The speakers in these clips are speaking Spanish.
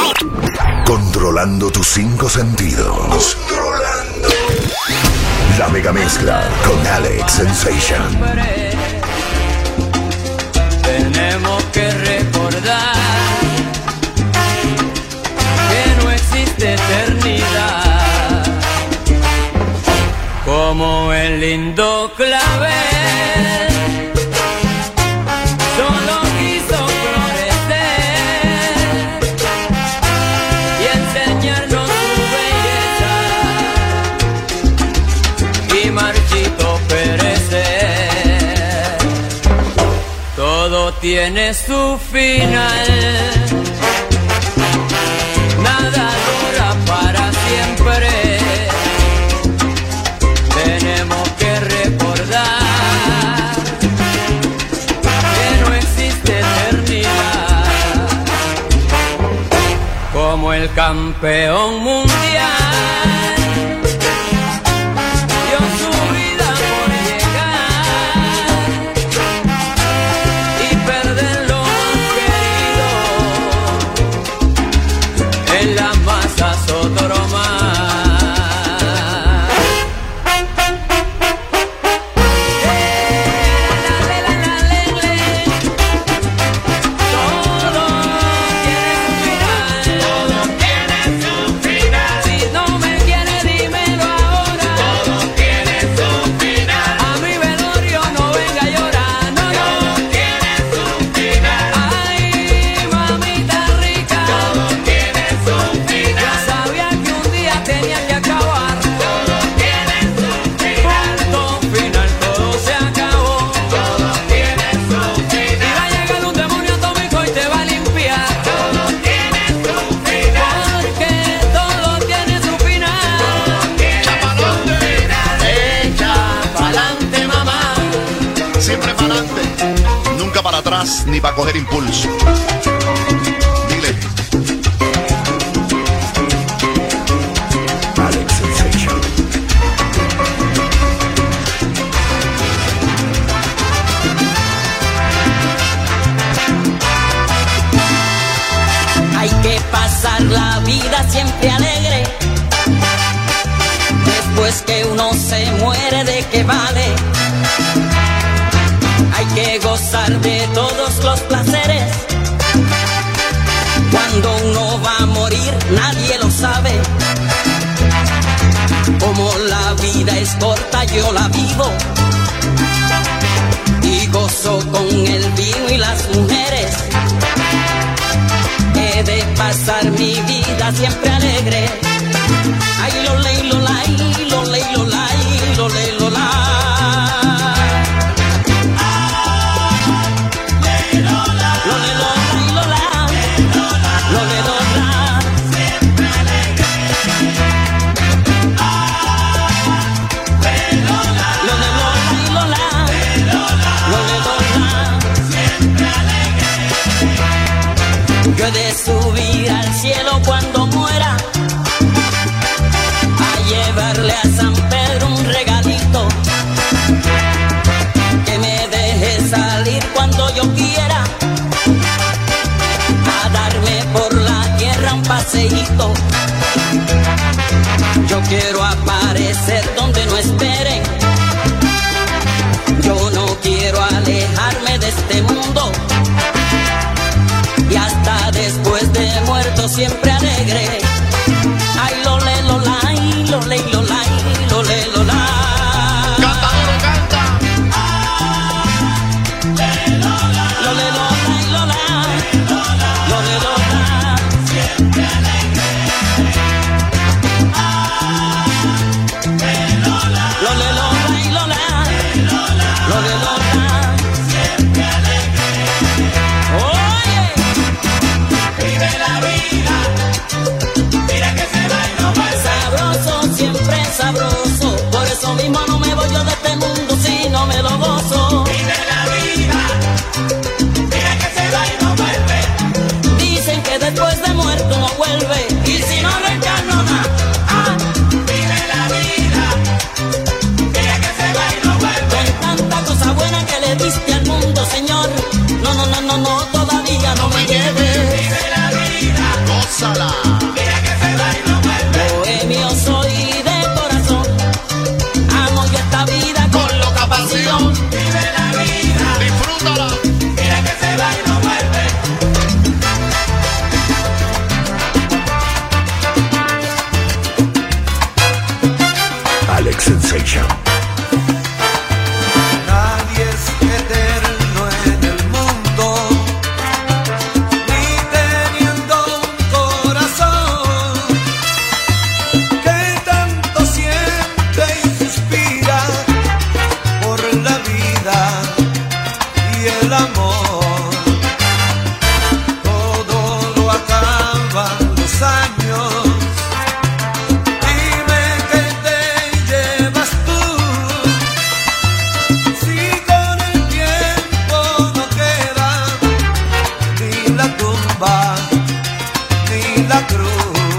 Controlando tus 5 sentidos. La mega mezcla con Alex Sensation. Tenemos que recordar que no existe eternidad, como el lindo clavel solo quiso florecer y enseñarnos su belleza y marchito perecer. Todo tiene su final, nada dura para siempre. Tenemos que recordar que no existe eternidad, como el campeón mundial dio su vida por llegar y perder lo más querido en las masas otro más. Ni para coger impulso. Dile. Alex Sensation. Hay que pasar la vida siempre alegre. Después que uno se muere, ¿de qué vale? Hay que gozar de todos los placeres. Cuando uno va a morir, nadie lo sabe. Como la vida es corta, yo la vivo y gozo con el vino y las mujeres. He de pasar mi vida siempre alegre. Ay, lo ley, lo lay, lo ley, lo lay, lo ley, lo lay. Yo he de subir al cielo cuando muera, a llevarle a San Pedro un regalito, que me deje salir cuando yo quiera, a darme por la tierra un paseíto. Yo quiero aparecer donde no esperen, yo no quiero alejarme de este mundo. Y hasta después de muerto siempre alegre. Ay, lo le, lo lay, lo le, lo lay, lo le, lo lay. Canta, duro, canta. Lo le, lo lay, lo lay. Lo le, lo lay. Siempre alegre. Lo le, lo lay, lo lay. Lo le, lo lay. Siempre alegre. Oye. Vive la vida, mira que se va y no va. Sabroso, siempre sabroso, por eso mismo no me voy yo de este mundo si no me lo gozo. Vive la vida, mira que se va y no vuelve. Dicen que después de muerto no vuelve, y si no reencarno nada. Vive la vida, mira que se va y no vuelve. Con tanta cosa buena que le diste al mundo, Señor, no, no, no, no, no, todavía no me lleves. Vive la vida, gózala. Sensation. Nadie es eterno en el mundo, ni teniendo un corazón que tanto siente y suspira por la vida y el amor. Todo lo acaban los años. Dime que te llevas tú, si con el tiempo no queda ni la tumba ni la cruz.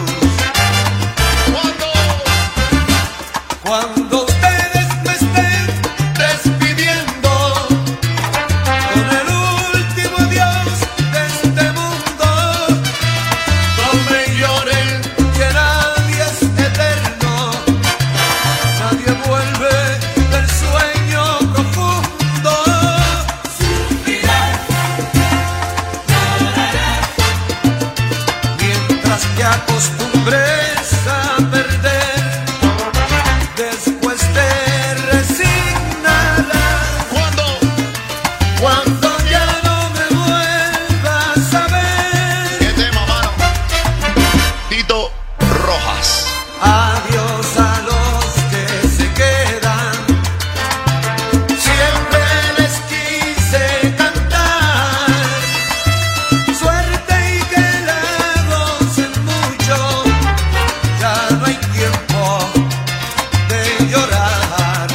Cuando ustedes me estén despidiendo con el último adiós de este mundo, no me lloren, que nadie es eterno, nadie vuelve del sueño profundo. Sufrirás, llorarás, mientras te acostumbres a perder. Después te resignarás. Cuando ya no me vuelvas a ver. ¿Qué tema, mano? Tito Rojas. Adiós a los que se quedan. Siempre les quise cantar. Suerte y que la gocen mucho. Ya no hay tiempo de llorar.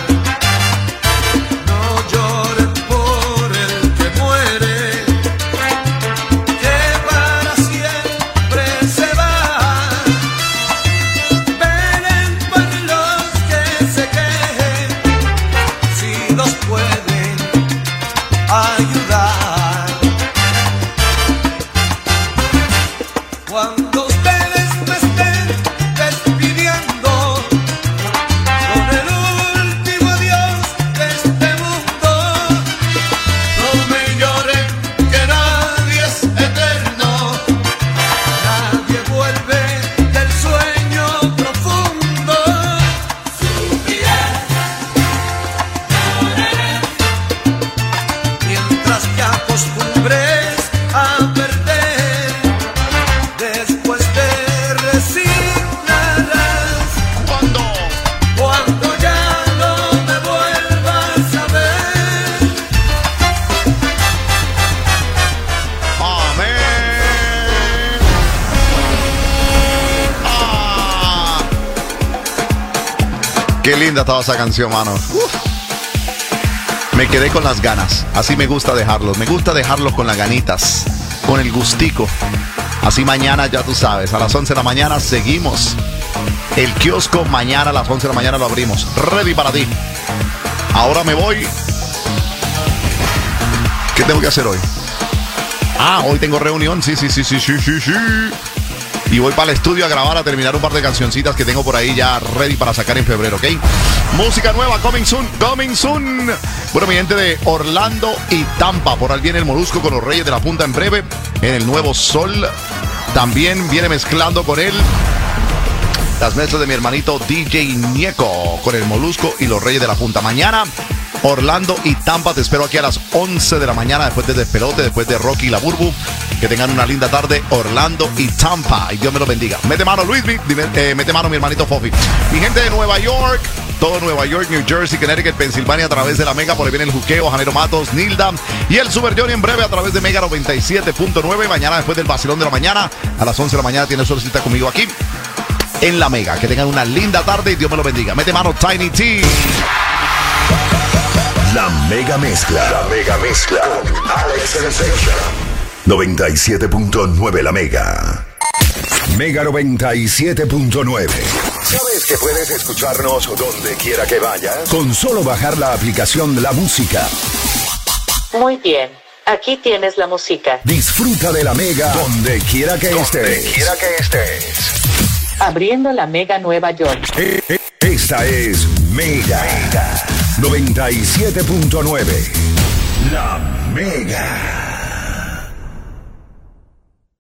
No lloren por el que muere, que para siempre se va. Velen por los que se quejen, si los pueden ayudar. Cuando ustedes me estén despidiendo con el último adiós de este mundo, no me lloren, que nadie es eterno, nadie vuelve del sueño profundo. Sufrirás, llorarás, mientras te acostumbres a perder. Después te resignarás. Cuando ya no me vuelvas a ver. Amén. Qué linda estaba esa canción, mano. Me quedé con las ganas. Así me gusta dejarlos. Me gusta dejarlos con las ganitas, con el gustico. Así mañana, ya tú sabes, a las 11 de la mañana seguimos. El kiosco mañana a las 11 de la mañana lo abrimos. Ready para ti. Ahora me voy. ¿Qué tengo que hacer hoy? Hoy tengo reunión. Sí. Y voy para el estudio a grabar, a terminar un par de cancioncitas que tengo por ahí ya ready para sacar en febrero, ¿ok? Música nueva, coming soon. Bueno, mi gente de Orlando y Tampa, por ahí viene el Molusco con los Reyes de la Punta en breve, en el Nuevo Sol. También viene mezclando con él las mezclas de mi hermanito DJ Ñeco con el Molusco y los Reyes de la Punta. Mañana, Orlando y Tampa, te espero aquí a las 11 de la mañana después de Despelote, después de Rocky y la Burbu. Que tengan una linda tarde, Orlando y Tampa. Y Dios me lo bendiga. Mete mano, Luis, mete mano, mi hermanito Fofi. Mi gente de Nueva York, todo Nueva York, New Jersey, Connecticut, Pensilvania, a través de la Mega. Por ahí viene el Juqueo, Janero Matos, Nilda y el Super Johnny en breve a través de Mega 97.9. Mañana, después del vacilón de la mañana, a las 11 de la mañana, tienes su cita conmigo aquí en la Mega. Que tengan una linda tarde y Dios me lo bendiga. Mete mano, Tiny T. La Mega Mezcla. La Mega Mezcla. Alex Sensation. 97.9 La Mega. Mega 97.9. ¿Sabes que puedes escucharnos donde quiera que vayas? Con solo bajar la aplicación La Música. Muy bien. Aquí tienes la música. Disfruta de la Mega donde quiera que estés. Abriendo la Mega Nueva York. Esta es Mega 97.9. La Mega.